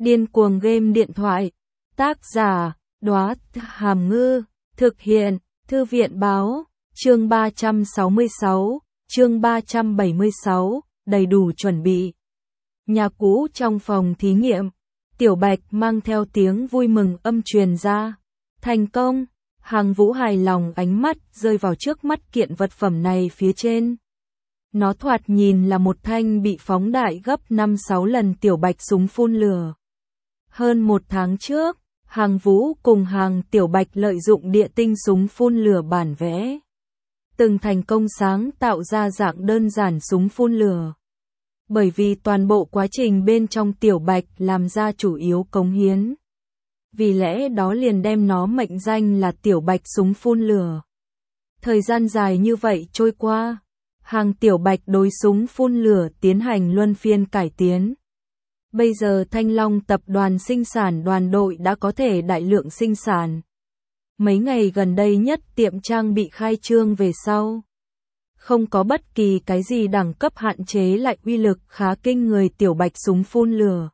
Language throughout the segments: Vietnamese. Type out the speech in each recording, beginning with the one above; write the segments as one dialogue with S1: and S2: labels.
S1: Điên cuồng game điện thoại. Tác giả, Đóa Hàm Ngư. Thực hiện, Thư viện báo. Chương 366, chương 376, đầy đủ chuẩn bị. Nhà cũ trong phòng thí nghiệm. Tiểu Bạch mang theo tiếng vui mừng âm truyền ra. Thành công. Hàng Vũ hài lòng, ánh mắt rơi vào trước mắt kiện vật phẩm này phía trên. Nó thoạt nhìn là một thanh bị phóng đại gấp 5-6 lần Tiểu Bạch súng phun lửa. Hơn một tháng trước, Hàng Vũ cùng Hàng Tiểu Bạch lợi dụng địa tinh súng phun lửa bản vẽ, từng thành công sáng tạo ra dạng đơn giản súng phun lửa. Bởi vì toàn bộ quá trình bên trong Tiểu Bạch làm ra chủ yếu cống hiến, vì lẽ đó liền đem nó mệnh danh là Tiểu Bạch súng phun lửa. Thời gian dài như vậy trôi qua, Hàng Tiểu Bạch đối súng phun lửa tiến hành luân phiên cải tiến. Bây giờ Thanh Long tập đoàn sinh sản đoàn đội đã có thể đại lượng sinh sản. Mấy ngày gần đây nhất tiệm trang bị khai trương về sau, không có bất kỳ cái gì đẳng cấp hạn chế lại uy lực khá kinh người Tiểu Bạch súng phun lửa.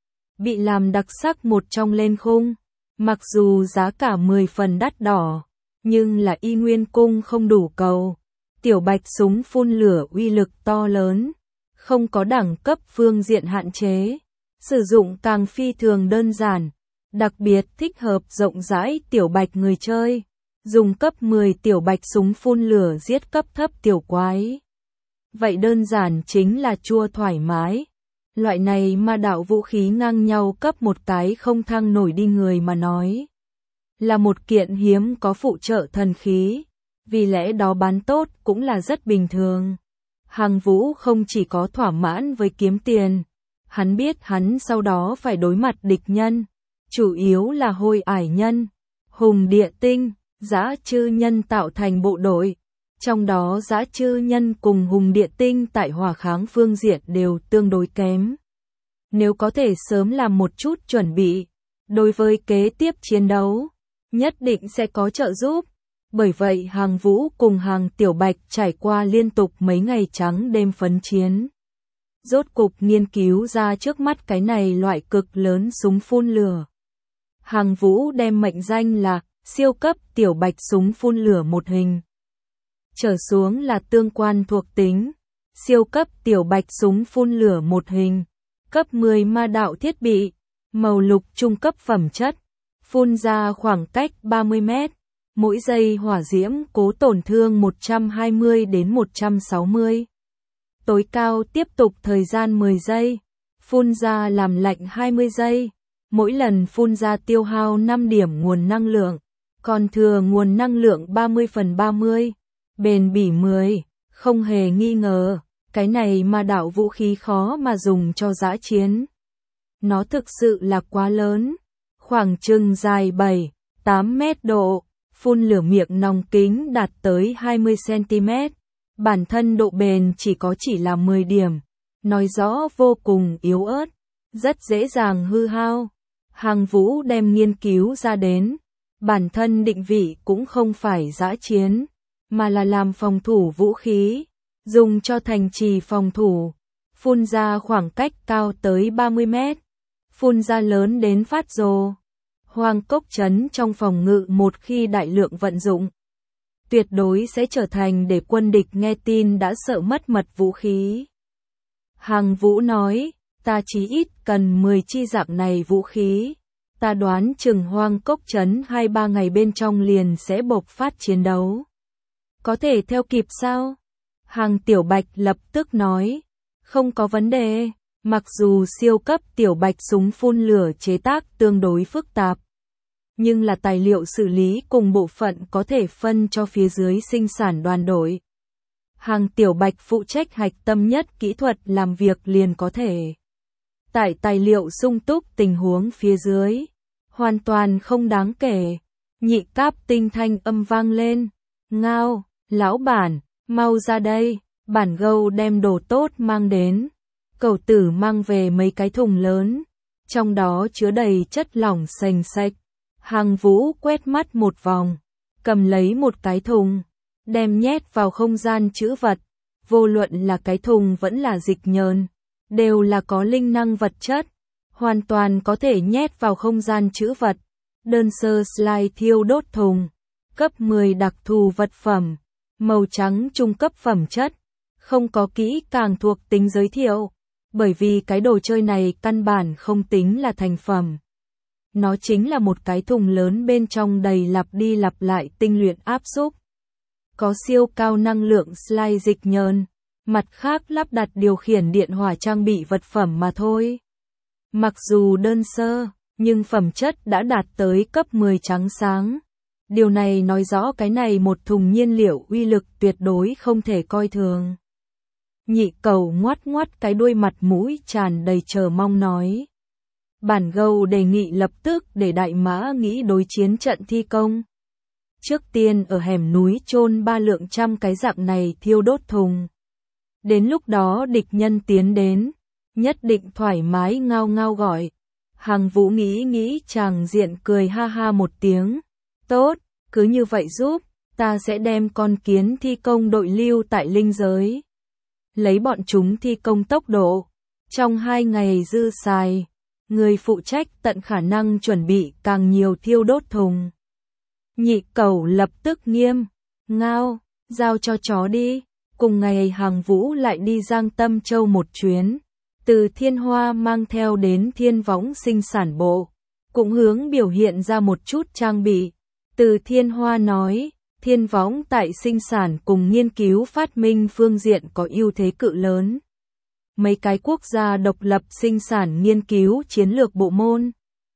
S1: Bị làm đặc sắc một trong lên khung, mặc dù giá cả 10 phần đắt đỏ, nhưng là y nguyên cung không đủ cầu. Tiểu Bạch súng phun lửa uy lực to lớn, không có đẳng cấp phương diện hạn chế, sử dụng càng phi thường đơn giản, đặc biệt thích hợp rộng rãi Tiểu Bạch người chơi, dùng cấp 10 Tiểu Bạch súng phun lửa giết cấp thấp tiểu quái. Vậy đơn giản chính là chua thoải mái. Loại này ma đạo vũ khí ngang nhau cấp một cái không thăng nổi đi người mà nói, là một kiện hiếm có phụ trợ thần khí, vì lẽ đó bán tốt cũng là rất bình thường. Hàng Vũ không chỉ có thỏa mãn với kiếm tiền, hắn biết hắn sau đó phải đối mặt địch nhân, chủ yếu là hôi ải nhân, hùng địa tinh, dã chư nhân tạo thành bộ đội. Trong đó dã chư nhân cùng hùng địa tinh tại hỏa kháng phương diện đều tương đối kém. Nếu có thể sớm làm một chút chuẩn bị, đối với kế tiếp chiến đấu, nhất định sẽ có trợ giúp. Bởi vậy Hàng Vũ cùng Hàng Tiểu Bạch trải qua liên tục mấy ngày trắng đêm phấn chiến, rốt cục nghiên cứu ra trước mắt cái này loại cực lớn súng phun lửa. Hàng Vũ đem mệnh danh là siêu cấp Tiểu Bạch súng phun lửa một hình. Trở xuống là tương quan thuộc tính. Siêu cấp Tiểu Bạch súng phun lửa một hình. Cấp 10 ma đạo thiết bị. Màu lục trung cấp phẩm chất. Phun ra khoảng cách 30 mét. Mỗi giây hỏa diễm cố tổn thương 120 đến 160. Tối cao tiếp tục thời gian 10 giây. Phun ra làm lạnh 20 giây. Mỗi lần phun ra tiêu hao 5 điểm nguồn năng lượng. Còn thừa nguồn năng lượng 30/30. Bền bỉ 10, không hề nghi ngờ, cái này ma đạo vũ khí khó mà dùng cho dã chiến. Nó thực sự là quá lớn, khoảng chừng dài 7-8 mét độ, phun lửa miệng nòng kính đạt tới 20 cm, bản thân độ bền chỉ là 10 điểm, nói rõ vô cùng yếu ớt, rất dễ dàng hư hao. Hàng Vũ đem nghiên cứu ra đến, bản thân định vị cũng không phải dã chiến, mà là làm phòng thủ vũ khí, dùng cho thành trì phòng thủ, phun ra khoảng cách cao tới 30 mét, phun ra lớn đến phát rồ. Hoang cốc trấn trong phòng ngự một khi đại lượng vận dụng, tuyệt đối sẽ trở thành để quân địch nghe tin đã sợ mất mật vũ khí. Hàng Vũ nói, ta chí ít cần 10 chi dạng này vũ khí, ta đoán chừng hoang cốc trấn 2-3 ngày bên trong liền sẽ bộc phát chiến đấu. Có thể theo kịp sao? Hàng Tiểu Bạch lập tức nói, không có vấn đề, mặc dù siêu cấp Tiểu Bạch súng phun lửa chế tác tương đối phức tạp, nhưng là tài liệu xử lý cùng bộ phận có thể phân cho phía dưới sinh sản đoàn đội. Hàng Tiểu Bạch phụ trách hạch tâm nhất kỹ thuật làm việc liền có thể. Tại tài liệu sung túc tình huống phía dưới, hoàn toàn không đáng kể. Nhị cáp tinh thanh âm vang lên, ngao. Lão bản, mau ra đây, bản gâu đem đồ tốt mang đến. Cẩu tử mang về mấy cái thùng lớn, trong đó chứa đầy chất lỏng sành sạch. Hàng Vũ quét mắt một vòng, cầm lấy một cái thùng, đem nhét vào không gian trữ vật. Vô luận là cái thùng vẫn là dịch nhờn, đều là có linh năng vật chất, hoàn toàn có thể nhét vào không gian trữ vật. Đơn sơ slide thiêu đốt thùng, cấp 10 đặc thù vật phẩm, màu trắng trung cấp phẩm chất, không có kỹ càng thuộc tính giới thiệu, bởi vì cái đồ chơi này căn bản không tính là thành phẩm. Nó chính là một cái thùng lớn bên trong đầy lặp đi lặp lại tinh luyện áp xúc. Có siêu cao năng lượng slide dịch nhờn, mặt khác lắp đặt điều khiển điện hỏa trang bị vật phẩm mà thôi. Mặc dù đơn sơ, nhưng phẩm chất đã đạt tới cấp 10 trắng sáng. Điều này nói rõ cái này một thùng nhiên liệu uy lực tuyệt đối không thể coi thường. Nhị Cẩu ngoắt ngoắt cái đuôi, mặt mũi tràn đầy chờ mong nói. Bản Gâu đề nghị lập tức để Đại Mã nghĩ đối chiến trận thi công. Trước tiên ở hẻm núi chôn 3 lượng trăm cái dạng này thiêu đốt thùng. Đến lúc đó địch nhân tiến đến, nhất định thoải mái ngao ngao gọi. Hằng Vũ nghĩ chàng diện cười ha ha một tiếng. Tốt, cứ như vậy giúp, ta sẽ đem con kiến thi công đội lưu tại linh giới. Lấy bọn chúng thi công tốc độ. Trong 2 ngày dư xài, người phụ trách tận khả năng chuẩn bị càng nhiều thiêu đốt thùng. Nhị Cẩu lập tức nghiêm, ngao, giao cho chó đi. Cùng ngày Hằng Vũ lại đi Giang Tâm Châu một chuyến, từ Thiên Hoa mang theo đến Thiên Võng sinh sản bộ, cũng hướng biểu hiện ra một chút trang bị. Từ Thiên Hoa nói, Thiên Võng tại sinh sản cùng nghiên cứu phát minh phương diện có ưu thế cự lớn. Mấy cái quốc gia độc lập sinh sản nghiên cứu chiến lược bộ môn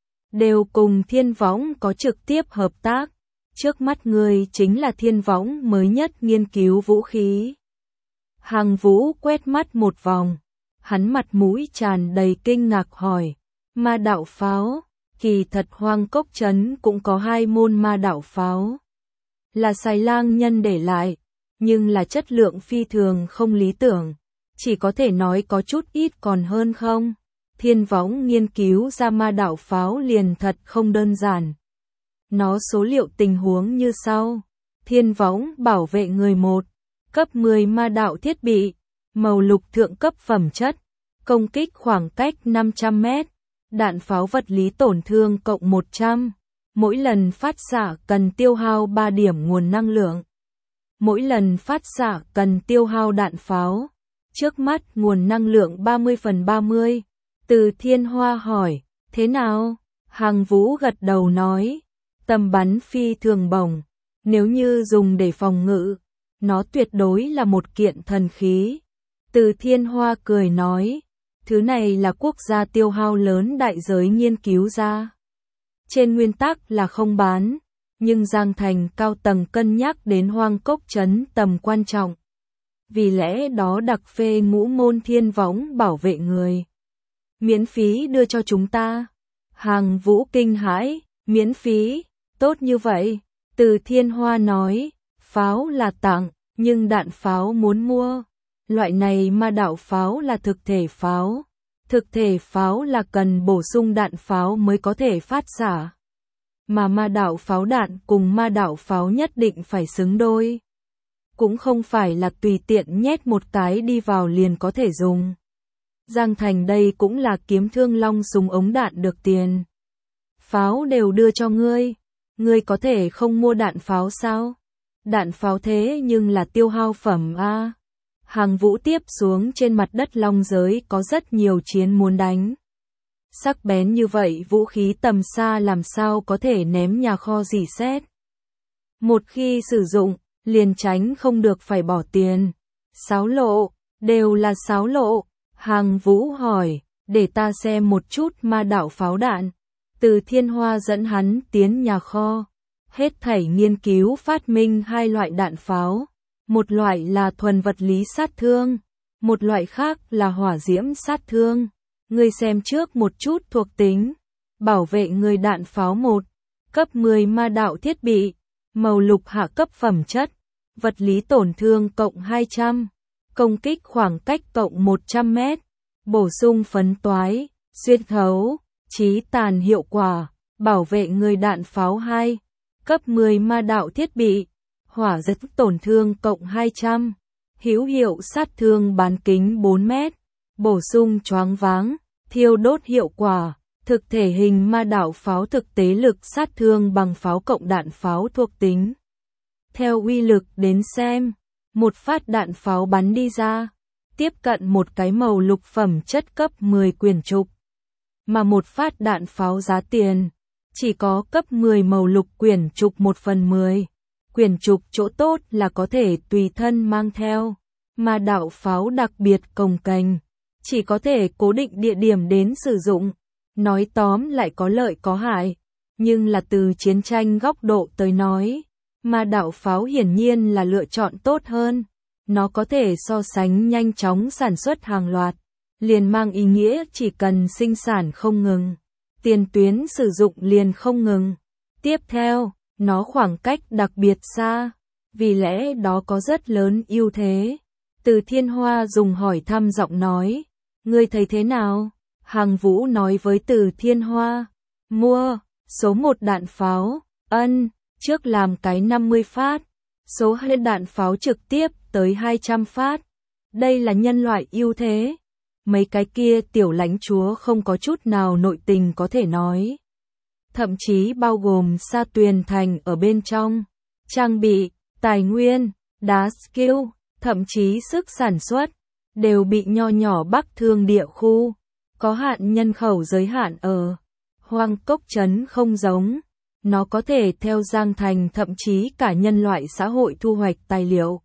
S1: đều cùng Thiên Võng có trực tiếp hợp tác. Trước mắt người chính là Thiên Võng mới nhất nghiên cứu vũ khí. Hằng Vũ quét mắt một vòng, hắn mặt mũi tràn đầy kinh ngạc hỏi, ma đạo pháo, kỳ thật Hoang Cốc Trấn cũng có 2 môn ma đạo pháo. Là Xài Lang Nhân để lại, nhưng là chất lượng phi thường không lý tưởng, chỉ có thể nói có chút ít còn hơn không. Thiên Võng nghiên cứu ra ma đạo pháo liền thật không đơn giản. Nó số liệu tình huống như sau. Thiên Võng bảo vệ người 1, cấp 10 ma đạo thiết bị, màu lục thượng cấp phẩm chất, công kích khoảng cách 500 mét, đạn pháo vật lý tổn thương cộng 100, mỗi lần phát xạ cần tiêu hao 3 điểm nguồn năng lượng. Mỗi lần phát xạ cần tiêu hao đạn pháo, trước mắt nguồn năng lượng 30/30. Từ Thiên Hoa hỏi, thế nào? Hằng Vũ gật đầu nói, tầm bắn phi thường bổng, nếu như dùng để phòng ngự, nó tuyệt đối là một kiện thần khí. Từ Thiên Hoa cười nói, thứ này là quốc gia tiêu hao lớn đại giới nghiên cứu ra. Trên nguyên tắc là không bán, nhưng Giang Thành cao tầng cân nhắc đến Hoang Cốc Trấn tầm quan trọng. Vì lẽ đó đặc phê ngũ môn Thiên Võng bảo vệ người. Miễn phí đưa cho chúng ta. Hằng Vũ kinh hãi, miễn phí, tốt như vậy. Từ Thiên Hoa nói, pháo là tặng, nhưng đạn pháo muốn mua. Loại này ma đạo pháo là thực thể pháo. Thực thể pháo là cần bổ sung đạn pháo mới có thể phát xạ. Mà ma đạo pháo đạn cùng ma đạo pháo nhất định phải xứng đôi. Cũng không phải là tùy tiện nhét một cái đi vào liền có thể dùng. Giang Thành đây cũng là kiếm Thương Long súng ống đạn được tiền. Pháo đều đưa cho ngươi. Ngươi có thể không mua đạn pháo sao? Đạn pháo thế nhưng là tiêu hao phẩm a. Hằng Vũ tiếp xuống trên mặt đất long giới có rất nhiều chiến muốn đánh. Sắc bén như vậy vũ khí tầm xa làm sao có thể ném nhà kho dỉ xét. Một khi sử dụng, liền tránh không được phải bỏ tiền. Xáo lộ, đều là xáo lộ. Hằng Vũ hỏi, để ta xem một chút ma đạo pháo đạn. Từ Thiên Hoa dẫn hắn tiến nhà kho. Hết thảy nghiên cứu phát minh 2 loại đạn pháo. Một loại là thuần vật lý sát thương, một loại khác là hỏa diễm sát thương. Ngươi xem trước một chút thuộc tính. Bảo vệ người đạn pháo 1, cấp 10 ma đạo thiết bị, màu lục hạ cấp phẩm chất, vật lý tổn thương cộng 200, công kích khoảng cách cộng 100 mét, bổ sung phấn toái, xuyên thấu, chí tàn hiệu quả, bảo vệ người đạn pháo 2, cấp 10 ma đạo thiết bị, hỏa diễm tổn thương cộng 200, hữu hiệu sát thương bán kính 4 mét, bổ sung choáng váng, thiêu đốt hiệu quả, thực thể hình ma đạo pháo thực tế lực sát thương bằng pháo cộng đạn pháo thuộc tính. Theo uy lực đến xem, một phát đạn pháo bắn đi ra, tiếp cận một cái màu lục phẩm chất cấp 10 quyển trục. Mà một phát đạn pháo giá tiền, chỉ có cấp 10 màu lục quyển trục 1/10. Quyển trục chỗ tốt là có thể tùy thân mang theo, mà đạo pháo đặc biệt cồng kềnh, chỉ có thể cố định địa điểm đến sử dụng. Nói tóm lại có lợi có hại, nhưng là từ chiến tranh góc độ tới nói, mà đạo pháo hiển nhiên là lựa chọn tốt hơn. Nó có thể so sánh nhanh chóng sản xuất hàng loạt, liền mang ý nghĩa chỉ cần sinh sản không ngừng, tiền tuyến sử dụng liền không ngừng. Tiếp theo, nó khoảng cách đặc biệt xa, vì lẽ đó có rất lớn ưu thế. Từ Thiên Hoa dùng hỏi thăm giọng nói, ngươi thấy thế nào? Hằng Vũ nói với Từ Thiên Hoa, mua, số 1 đạn pháo, trước làm cái 50 phát, số 2 đạn pháo trực tiếp tới 200 phát. Đây là nhân loại ưu thế. Mấy cái kia tiểu lãnh chúa không có chút nào nội tình có thể nói. Thậm chí bao gồm Sa Tuyền Thành ở bên trong, trang bị, tài nguyên, đá skill, thậm chí sức sản xuất, đều bị nho nhỏ Bắc Thương địa khu, có hạn nhân khẩu giới hạn ở. Hoang Cốc Trấn không giống, nó có thể theo Giang Thành thậm chí cả nhân loại xã hội thu hoạch tài liệu,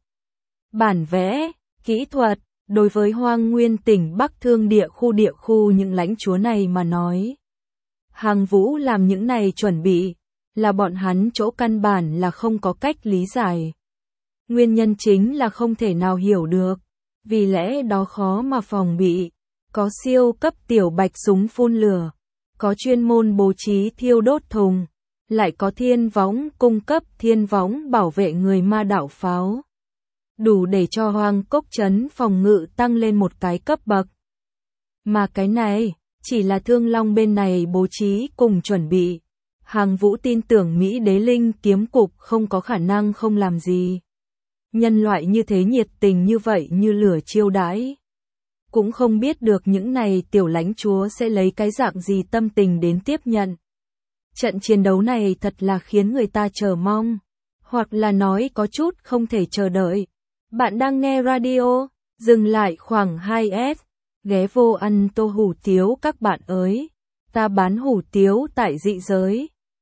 S1: bản vẽ, kỹ thuật. Đối với Hoang Nguyên tỉnh Bắc Thương địa khu những lãnh chúa này mà nói, Hằng Vũ làm những này chuẩn bị, là bọn hắn chỗ căn bản là không có cách lý giải. Nguyên nhân chính là không thể nào hiểu được, vì lẽ đó khó mà phòng bị. Có siêu cấp tiểu bạch súng phun lửa, có chuyên môn bố trí thiêu đốt thùng, lại có thiên võng cung cấp thiên võng bảo vệ người ma đạo pháo. Đủ để cho Hoang Cốc Trấn phòng ngự tăng lên một cái cấp bậc. Mà cái này, chỉ là Thương Long bên này bố trí cùng chuẩn bị. Hằng Vũ tin tưởng Mỹ Đế Linh kiếm cục không có khả năng không làm gì. Nhân loại như thế nhiệt tình như vậy như lửa chiêu đãi. Cũng không biết được những này tiểu lãnh chúa sẽ lấy cái dạng gì tâm tình đến tiếp nhận. Trận chiến đấu này thật là khiến người ta chờ mong, hoặc là nói có chút không thể chờ đợi. Bạn đang nghe radio, dừng lại khoảng 2S, ghé vô ăn tô hủ tiếu các bạn ơi. Ta bán hủ tiếu tại dị giới.